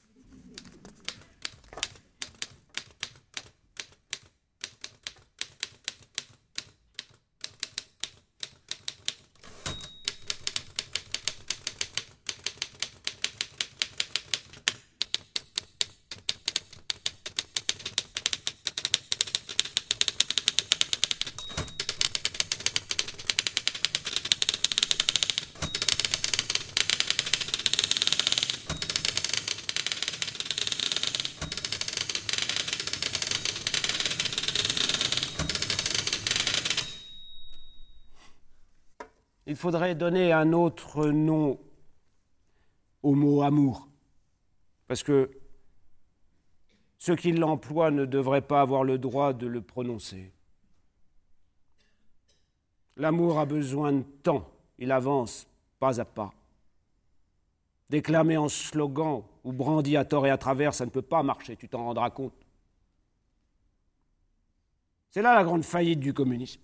il faudrait donner un autre nom au mot amour, parce que ceux qui l'emploient ne devraient pas avoir le droit de le prononcer. L'amour a besoin de temps, il avance pas à pas. Déclamé en slogan ou brandi à tort et à travers, ça ne peut pas marcher, tu t'en rendras compte. C'est là la grande faillite du communisme.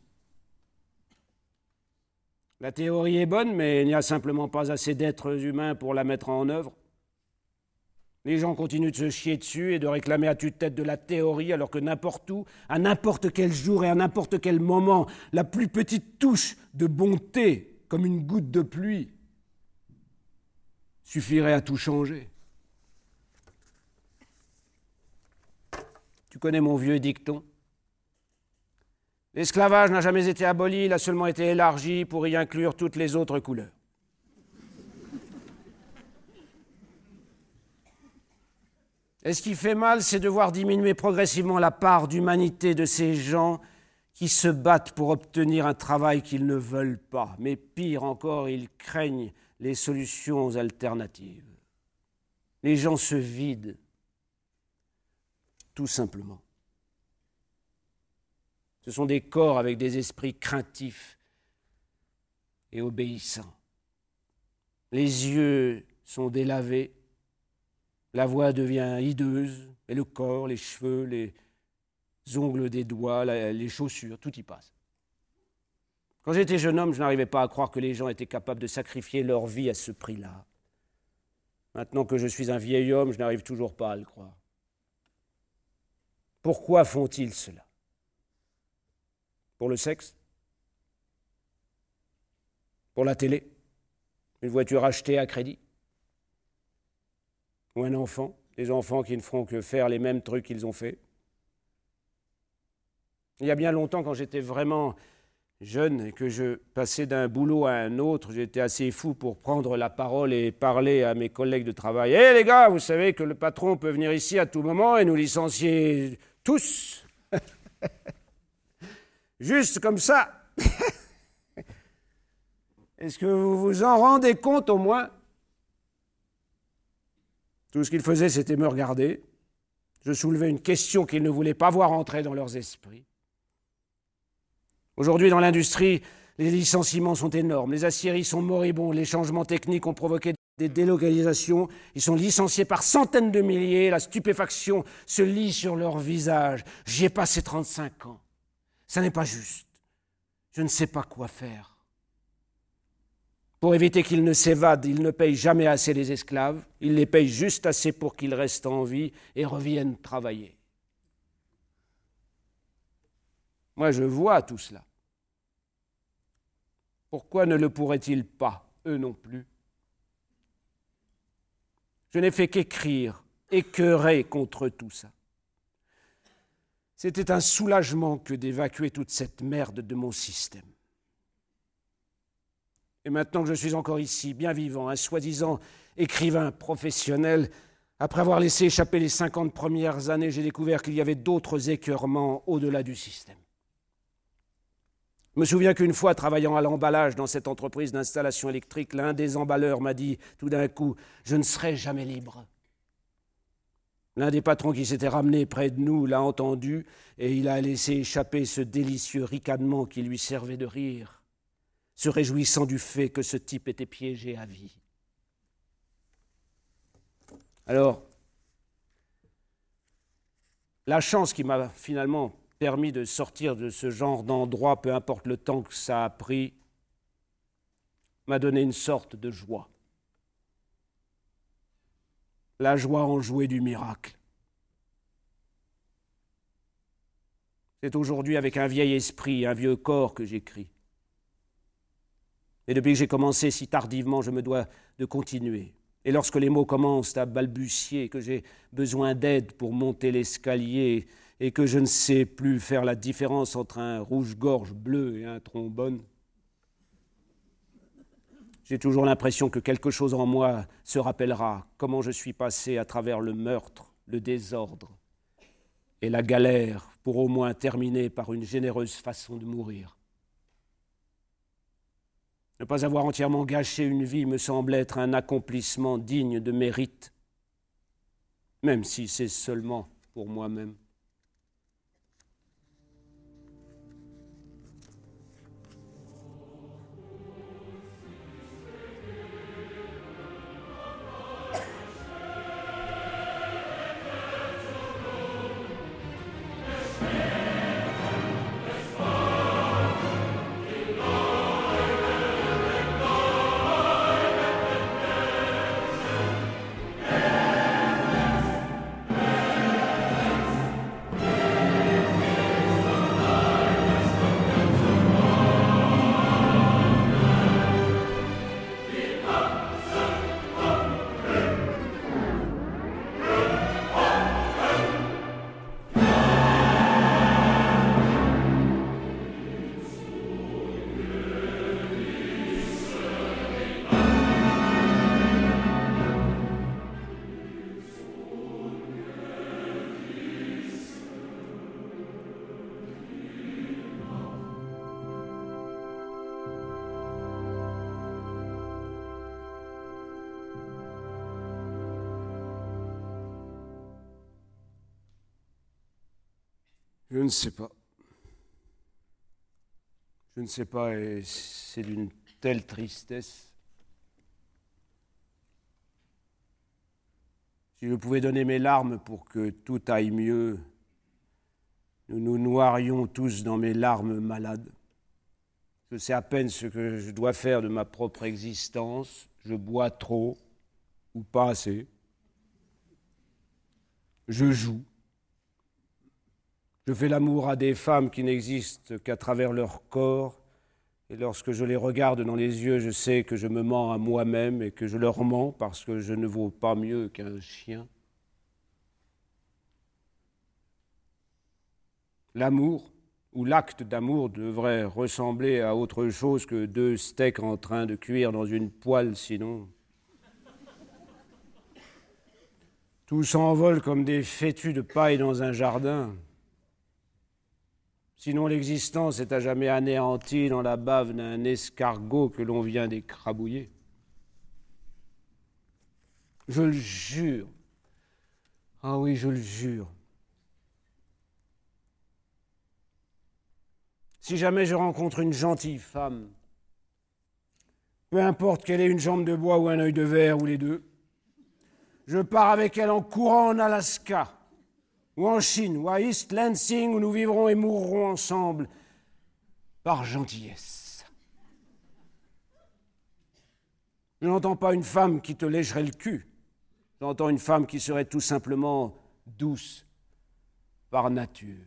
La théorie est bonne, mais il n'y a simplement pas assez d'êtres humains pour la mettre en œuvre. Les gens continuent de se chier dessus et de réclamer à tue-tête de la théorie, alors que n'importe où, à n'importe quel jour et à n'importe quel moment, la plus petite touche de bonté, comme une goutte de pluie, suffirait à tout changer. Tu connais mon vieux dicton ? L'esclavage n'a jamais été aboli, il a seulement été élargi pour y inclure toutes les autres couleurs. Et ce qui fait mal, c'est de voir diminuer progressivement la part d'humanité de ces gens qui se battent pour obtenir un travail qu'ils ne veulent pas. Mais pire encore, ils craignent les solutions alternatives. Les gens se vident, tout simplement. Ce sont des corps avec des esprits craintifs et obéissants. Les yeux sont délavés, la voix devient hideuse, et le corps, les cheveux, les ongles des doigts, les chaussures, tout y passe. Quand j'étais jeune homme, je n'arrivais pas à croire que les gens étaient capables de sacrifier leur vie à ce prix-là. Maintenant que je suis un vieil homme, je n'arrive toujours pas à le croire. Pourquoi font-ils cela ? Pour le sexe ? Pour la télé ? Une voiture achetée à crédit ? Ou un enfant ? Des enfants qui ne feront que faire les mêmes trucs qu'ils ont fait ? Il y a bien longtemps, quand j'étais vraiment jeune et que je passais d'un boulot à un autre, j'étais assez fou pour prendre la parole et parler à mes collègues de travail. « Hé les gars, vous savez que le patron peut venir ici à tout moment et nous licencier tous !» Juste comme ça. Est-ce que vous vous en rendez compte au moins ? Tout ce qu'ils faisaient, c'était me regarder. Je soulevais une question qu'ils ne voulaient pas voir entrer dans leurs esprits. Aujourd'hui, dans l'industrie, les licenciements sont énormes. Les aciéries sont moribonds. Les changements techniques ont provoqué des délocalisations. Ils sont licenciés par centaines de milliers. La stupéfaction se lit sur leur visage. J'y ai passé 35 ans. Ça n'est pas juste. Je ne sais pas quoi faire. Pour éviter qu'ils ne s'évadent, ils ne payent jamais assez les esclaves. Ils les payent juste assez pour qu'ils restent en vie et reviennent travailler. Moi, je vois tout cela. Pourquoi ne le pourraient-ils pas, eux non plus ? Je n'ai fait qu'écrire, écœurer contre tout ça. C'était un soulagement que d'évacuer toute cette merde de mon système. Et maintenant que je suis encore ici, bien vivant, un soi-disant écrivain professionnel, après avoir laissé échapper les 50 premières années, j'ai découvert qu'il y avait d'autres écœurements au-delà du système. Je me souviens qu'une fois, travaillant à l'emballage dans cette entreprise d'installation électrique, l'un des emballeurs m'a dit tout d'un coup « Je ne serai jamais libre ». L'un des patrons qui s'était ramené près de nous l'a entendu et il a laissé échapper ce délicieux ricanement qui lui servait de rire, se réjouissant du fait que ce type était piégé à vie. Alors, la chance qui m'a finalement permis de sortir de ce genre d'endroit, peu importe le temps que ça a pris, m'a donné une sorte de joie. La joie enjouée du miracle. C'est aujourd'hui avec un vieil esprit, un vieux corps que j'écris. Et depuis que j'ai commencé si tardivement, je me dois de continuer. Et lorsque les mots commencent à balbutier, que j'ai besoin d'aide pour monter l'escalier et que je ne sais plus faire la différence entre un rouge-gorge bleu et un trombone, j'ai toujours l'impression que quelque chose en moi se rappellera comment je suis passé à travers le meurtre, le désordre et la galère pour au moins terminer par une généreuse façon de mourir. Ne pas avoir entièrement gâché une vie me semble être un accomplissement digne de mérite, même si c'est seulement pour moi-même. Je ne sais pas. Je ne sais pas, et c'est d'une telle tristesse. Si je pouvais donner mes larmes pour que tout aille mieux, nous nous noierions tous dans mes larmes malades. Je sais à peine ce que je dois faire de ma propre existence. Je bois trop ou pas assez. Je joue. Je fais l'amour à des femmes qui n'existent qu'à travers leur corps, et lorsque je les regarde dans les yeux, je sais que je me mens à moi-même et que je leur mens parce que je ne vaux pas mieux qu'un chien. L'amour, ou l'acte d'amour, devrait ressembler à autre chose que deux steaks en train de cuire dans une poêle, sinon tout s'envole comme des fétus de paille dans un jardin. Sinon, l'existence est à jamais anéantie dans la bave d'un escargot que l'on vient d'écrabouiller. Je le jure. Ah oui, je le jure. Si jamais je rencontre une gentille femme, peu importe qu'elle ait une jambe de bois ou un œil de verre ou les deux, je pars avec elle en courant en Alaska, ou en Chine, ou à East Lansing, où nous vivrons et mourrons ensemble, par gentillesse. Je n'entends pas une femme qui te lécherait le cul. J'entends une femme qui serait tout simplement douce, par nature.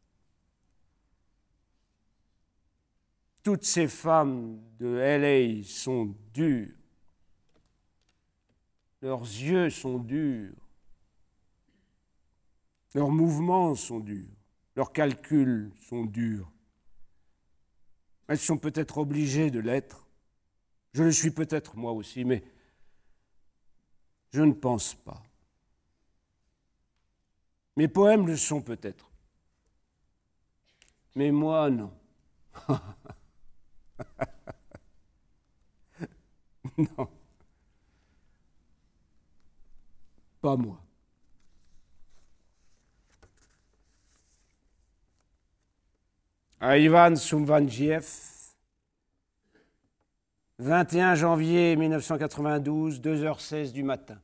Toutes ces femmes de LA sont dures. Leurs yeux sont durs. Leurs mouvements sont durs, leurs calculs sont durs. Elles sont peut-être obligées de l'être. Je le suis peut-être moi aussi, mais je ne pense pas. Mes poèmes le sont peut-être, mais moi non. Non, pas moi. À Ivan Soumvanjiev, 21 janvier 1992, 2h16 du matin.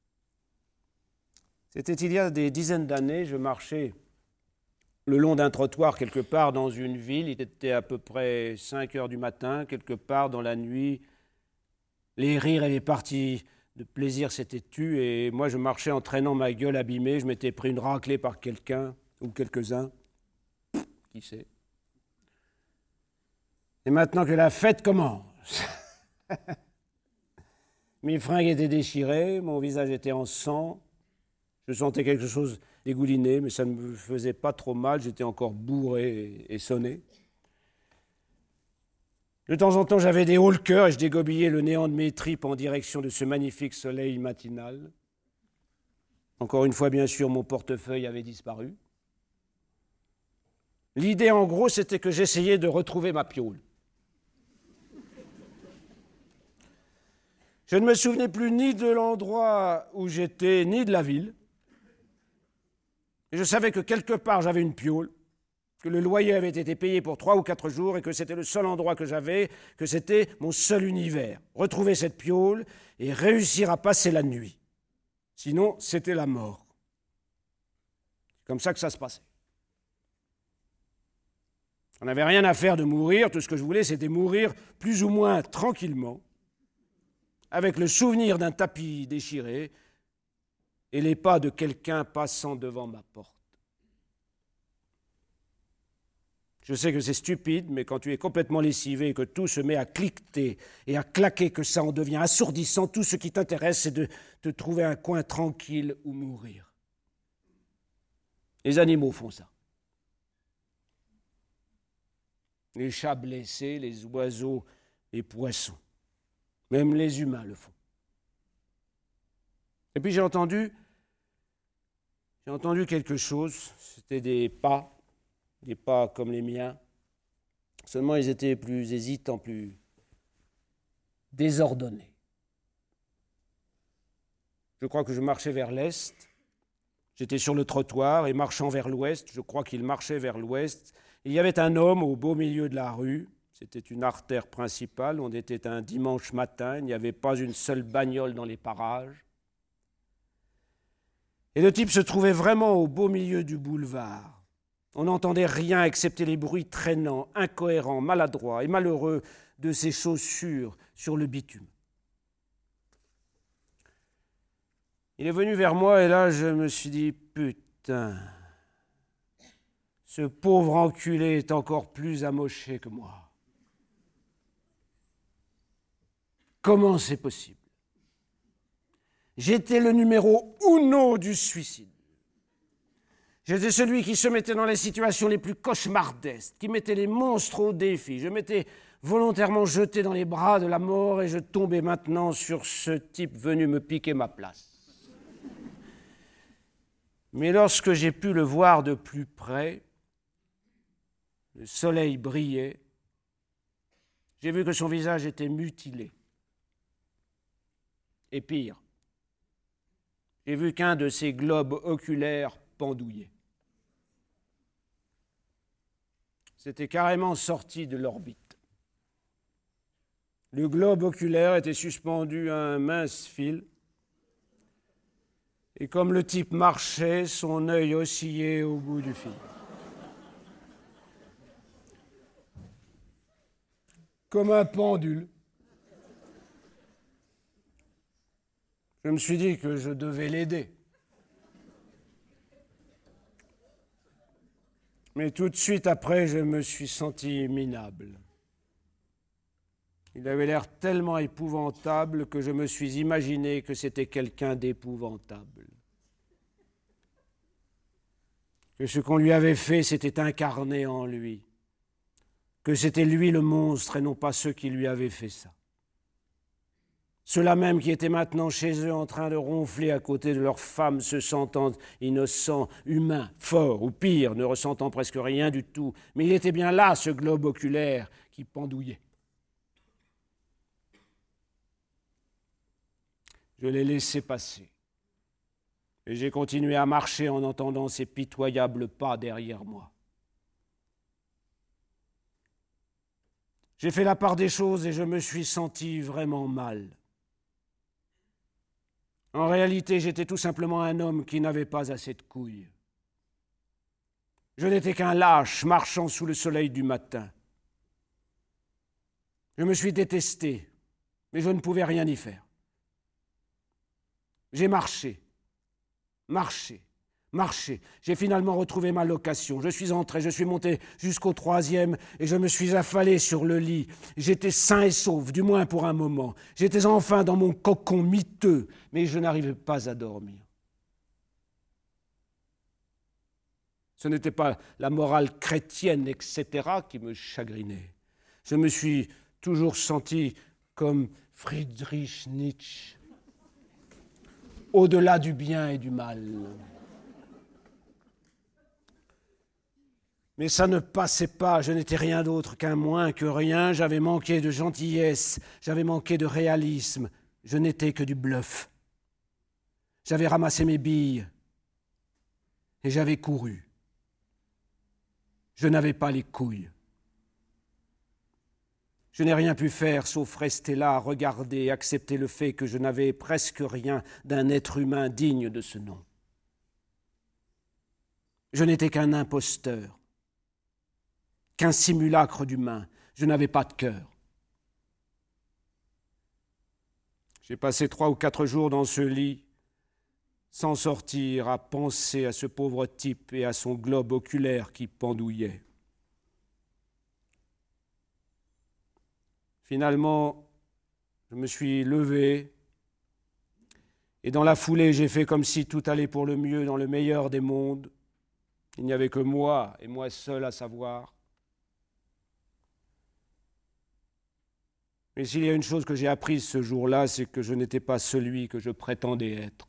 C'était il y a des dizaines d'années, je marchais le long d'un trottoir quelque part dans une ville, il était à peu près 5h du matin, quelque part dans la nuit. Les rires et les parties de plaisir s'étaient tus et moi je marchais en traînant ma gueule abîmée, je m'étais pris une raclée par quelqu'un ou quelques-uns, qui sait. Et maintenant que la fête commence, mes fringues étaient déchirées, mon visage était en sang, je sentais quelque chose dégouliner, mais ça ne me faisait pas trop mal, j'étais encore bourré et sonné. De temps en temps, j'avais des hauts le cœur et je dégobillais le néant de mes tripes en direction de ce magnifique soleil matinal. Encore une fois, bien sûr, mon portefeuille avait disparu. L'idée, en gros, c'était que j'essayais de retrouver ma piaule. Je ne me souvenais plus ni de l'endroit où j'étais, ni de la ville. Et je savais que quelque part j'avais une piaule, que le loyer avait été payé pour 3 ou 4 jours et que c'était le seul endroit que j'avais, que c'était mon seul univers. Retrouver cette piaule et réussir à passer la nuit. Sinon, c'était la mort. C'est comme ça que ça se passait. On n'avait rien à faire de mourir, tout ce que je voulais, c'était mourir plus ou moins tranquillement, avec le souvenir d'un tapis déchiré et les pas de quelqu'un passant devant ma porte. Je sais que c'est stupide, mais quand tu es complètement lessivé et que tout se met à cliqueter et à claquer, que ça en devient assourdissant, tout ce qui t'intéresse, c'est de te trouver un coin tranquille où mourir. Les animaux font ça. Les chats blessés, les oiseaux, les poissons. Même les humains le font. Et puis j'ai entendu quelque chose, c'était des pas comme les miens. Seulement ils étaient plus hésitants, plus désordonnés. Je crois que je marchais vers l'est. J'étais sur le trottoir et marchant vers l'ouest, je crois qu'il marchait vers l'ouest. Il y avait un homme au beau milieu de la rue. C'était une artère principale. On était un dimanche matin. Il n'y avait pas une seule bagnole dans les parages. Et le type se trouvait vraiment au beau milieu du boulevard. On n'entendait rien excepté les bruits traînants, incohérents, maladroits et malheureux de ses chaussures sur le bitume. Il est venu vers moi et là, je me suis dit, putain, ce pauvre enculé est encore plus amoché que moi. Comment c'est possible? J'étais le numéro uno du suicide. J'étais celui qui se mettait dans les situations les plus cauchemardesques, qui mettait les monstres au défi. Je m'étais volontairement jeté dans les bras de la mort et je tombais maintenant sur ce type venu me piquer ma place. Mais lorsque j'ai pu le voir de plus près, le soleil brillait, j'ai vu que son visage était mutilé. Et pire, j'ai vu qu'un de ses globes oculaires pendouillait. C'était carrément sorti de l'orbite. Le globe oculaire était suspendu à un mince fil, et comme le type marchait, son œil oscillait au bout du fil. Comme un pendule. Je me suis dit que je devais l'aider. Mais tout de suite après, je me suis senti minable. Il avait l'air tellement épouvantable que je me suis imaginé que c'était quelqu'un d'épouvantable. Que ce qu'on lui avait fait s'était incarné en lui. Que c'était lui le monstre et non pas ceux qui lui avaient fait ça. Ceux-là même qui étaient maintenant chez eux en train de ronfler à côté de leurs femmes, se sentant innocents, humains, forts, ou pire, ne ressentant presque rien du tout. Mais il était bien là, ce globe oculaire qui pendouillait. Je l'ai laissé passer. Et j'ai continué à marcher en entendant ces pitoyables pas derrière moi. J'ai fait la part des choses et je me suis senti vraiment mal. En réalité, j'étais tout simplement un homme qui n'avait pas assez de couilles. Je n'étais qu'un lâche marchant sous le soleil du matin. Je me suis détesté, mais je ne pouvais rien y faire. J'ai marché. J'ai finalement retrouvé ma location. Je suis entré, je suis monté jusqu'au 3e et je me suis affalé sur le lit. J'étais sain et sauf, du moins pour un moment. J'étais enfin dans mon cocon miteux, mais je n'arrivais pas à dormir. Ce n'était pas la morale chrétienne, etc., qui me chagrinait. Je me suis toujours senti comme Friedrich Nietzsche, au-delà du bien et du mal. Mais ça ne passait pas, je n'étais rien d'autre qu'un moins que rien, j'avais manqué de gentillesse, j'avais manqué de réalisme, Je n'étais que du bluff. J'avais ramassé mes billes et j'avais couru. Je n'avais pas les couilles. Je n'ai rien pu faire sauf rester là, regarder et accepter le fait que je n'avais presque rien d'un être humain digne de ce nom. Je n'étais qu'un imposteur, qu'un simulacre d'humain. Je n'avais pas de cœur. J'ai passé 3 ou 4 jours dans ce lit, sans sortir, à penser à ce pauvre type et à son globe oculaire qui pendouillait. Finalement, je me suis levé et dans la foulée, j'ai fait comme si tout allait pour le mieux dans le meilleur des mondes. Il n'y avait que moi et moi seul à savoir. Mais s'il y a une chose que j'ai apprise ce jour-là, c'est que je n'étais pas celui que je prétendais être.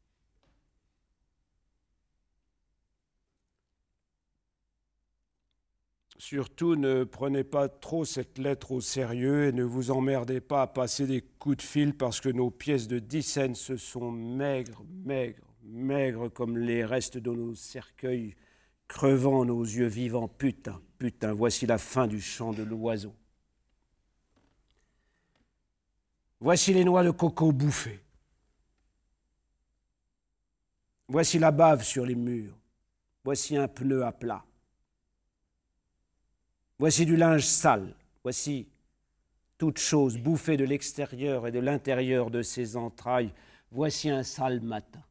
Surtout, ne prenez pas trop cette lettre au sérieux et ne vous emmerdez pas à passer des coups de fil parce que nos pièces de 10 cents se sont maigres comme les restes de nos cercueils, crevant nos yeux vivants. Putain, voici la fin du chant de l'oiseau. Voici les noix de coco bouffées. Voici la bave sur les murs. Voici un pneu à plat. Voici du linge sale. Voici toute chose bouffée de l'extérieur et de l'intérieur de ses entrailles. Voici un sale matin.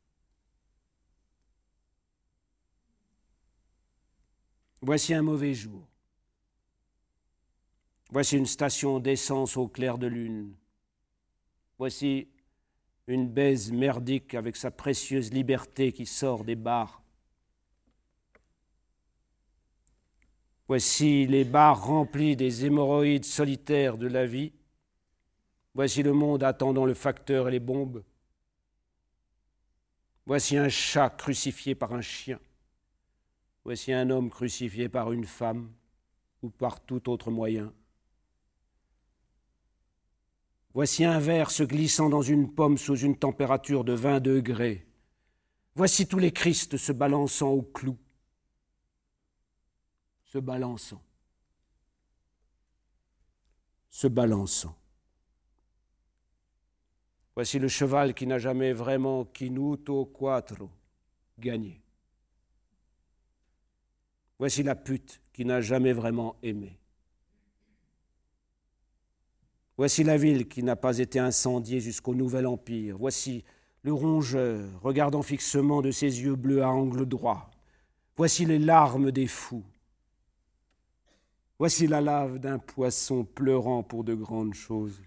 Voici un mauvais jour. Voici une station d'essence au clair de lune. Voici une baise merdique avec sa précieuse liberté qui sort des bars. Voici les bars remplis des hémorroïdes solitaires de la vie. Voici le monde attendant le facteur et les bombes. Voici un chat crucifié par un chien. Voici un homme crucifié par une femme ou par tout autre moyen. Voici un ver se glissant dans une pomme sous une température de 20 degrés. Voici tous les Christ se balançant au clou. Se balançant. Voici le cheval qui n'a jamais vraiment Quinuto Quattro gagné. Voici la pute qui n'a jamais vraiment aimé. Voici la ville qui n'a pas été incendiée jusqu'au Nouvel Empire. Voici le rongeur regardant fixement de ses yeux bleus à angle droit. Voici les larmes des fous. Voici la lave d'un poisson pleurant pour de grandes choses.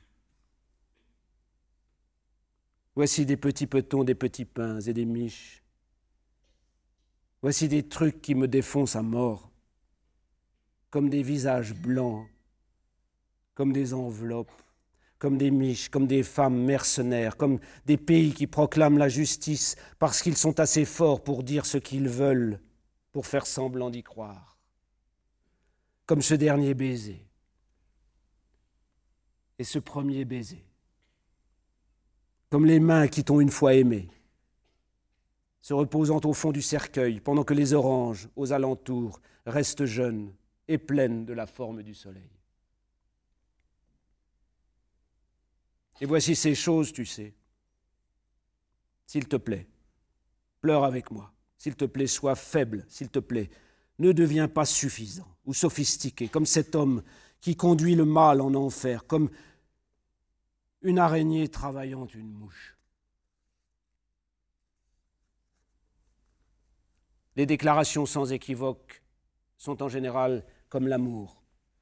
Voici des petits petons, des petits pains et des miches. Voici des trucs qui me défoncent à mort, comme des visages blancs, comme des enveloppes, comme des miches, comme des femmes mercenaires, comme des pays qui proclament la justice parce qu'ils sont assez forts pour dire ce qu'ils veulent, pour faire semblant d'y croire. Comme ce dernier baiser et ce premier baiser. Comme les mains qui t'ont une fois aimé, se reposant au fond du cercueil pendant que les oranges, aux alentours, restent jeunes et pleines de la forme du soleil. Et voici ces choses, tu sais. S'il te plaît, pleure avec moi. S'il te plaît, sois faible. S'il te plaît, ne deviens pas suffisant ou sophistiqué, comme cet homme qui conduit le mal en enfer, comme une araignée travaillant une mouche. Les déclarations sans équivoque sont en général comme l'amour.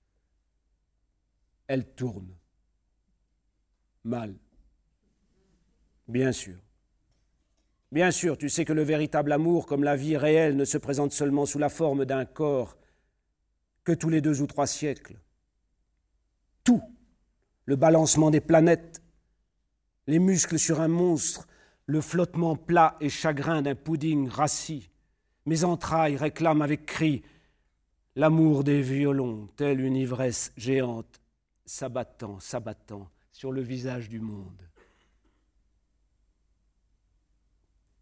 Elles tournent. Mal. Bien sûr. Bien sûr, tu sais que le véritable amour, comme la vie réelle, ne se présente seulement sous la forme d'un corps que tous les 2 ou 3 siècles. Tout, le balancement des planètes, les muscles sur un monstre, le flottement plat et chagrin d'un pudding rassis, mes entrailles réclament avec cri l'amour des violons, telle une ivresse géante, s'abattant sur le visage du monde.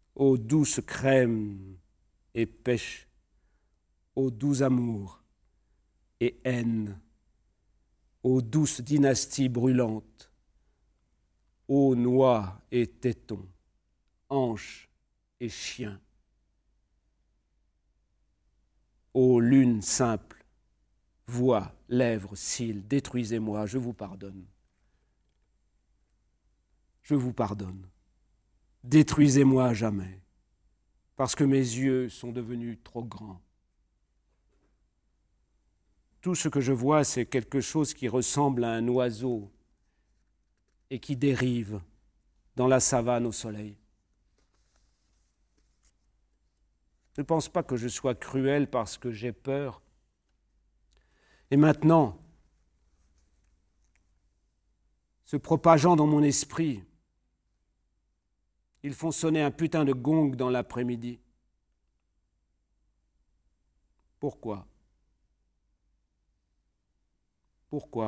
ô douce crème et pêche, ô doux amour et haine, ô douce dynastie brûlante, ô noix et tétons, hanches et chiens, ô lune simple, voix, lèvres, cils, détruisez-moi, je vous pardonne. Je vous pardonne. Détruisez-moi à jamais, parce que mes yeux sont devenus trop grands. Tout ce que je vois, c'est quelque chose qui ressemble à un oiseau et qui dérive dans la savane au soleil. Je ne pense pas que je sois cruel parce que j'ai peur. Et maintenant, se propageant dans mon esprit, ils font sonner un putain de gong dans l'après-midi. Pourquoi ? Pourquoi ?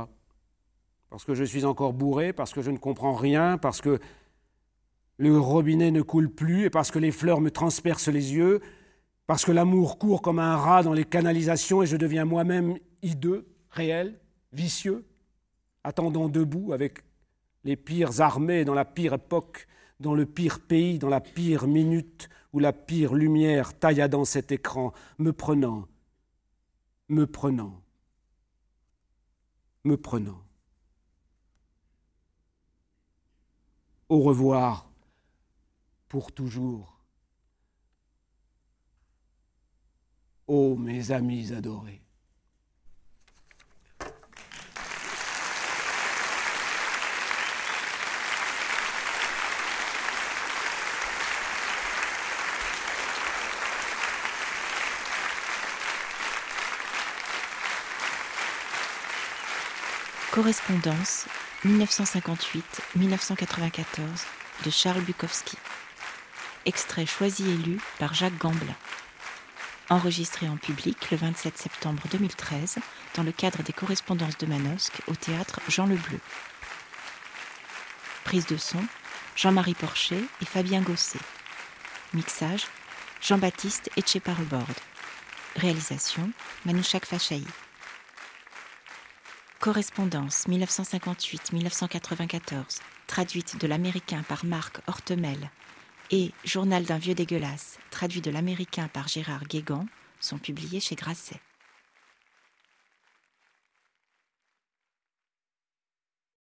Parce que je suis encore bourré, parce que je ne comprends rien, parce que le robinet ne coule plus et parce que les fleurs me transpercent les yeux, parce que l'amour court comme un rat dans les canalisations et je deviens moi-même hideux, réel, vicieux, attendant debout avec les pires armées dans la pire époque, dans le pire pays, dans la pire minute où la pire lumière tailla dans cet écran, me prenant. Au revoir pour toujours. Ô mes amis adorés. Correspondance 1958-1994 de Charles Bukowski. Extrait choisi et lu par Jacques Gamblin. Enregistré en public le 27 septembre 2013 dans le cadre des correspondances de Manosque au théâtre Jean Le Bleu. Prise de son, Jean-Marie Porcher et Fabien Gosset. Mixage, Jean-Baptiste Etcheparrebord. Réalisation, Manouchak Fachaï. Correspondance 1958-1994, traduite de l'américain par Marc Hortemel, et Journal d'un vieux dégueulasse, traduit de l'américain par Gérard Guégan, sont publiés chez Grasset.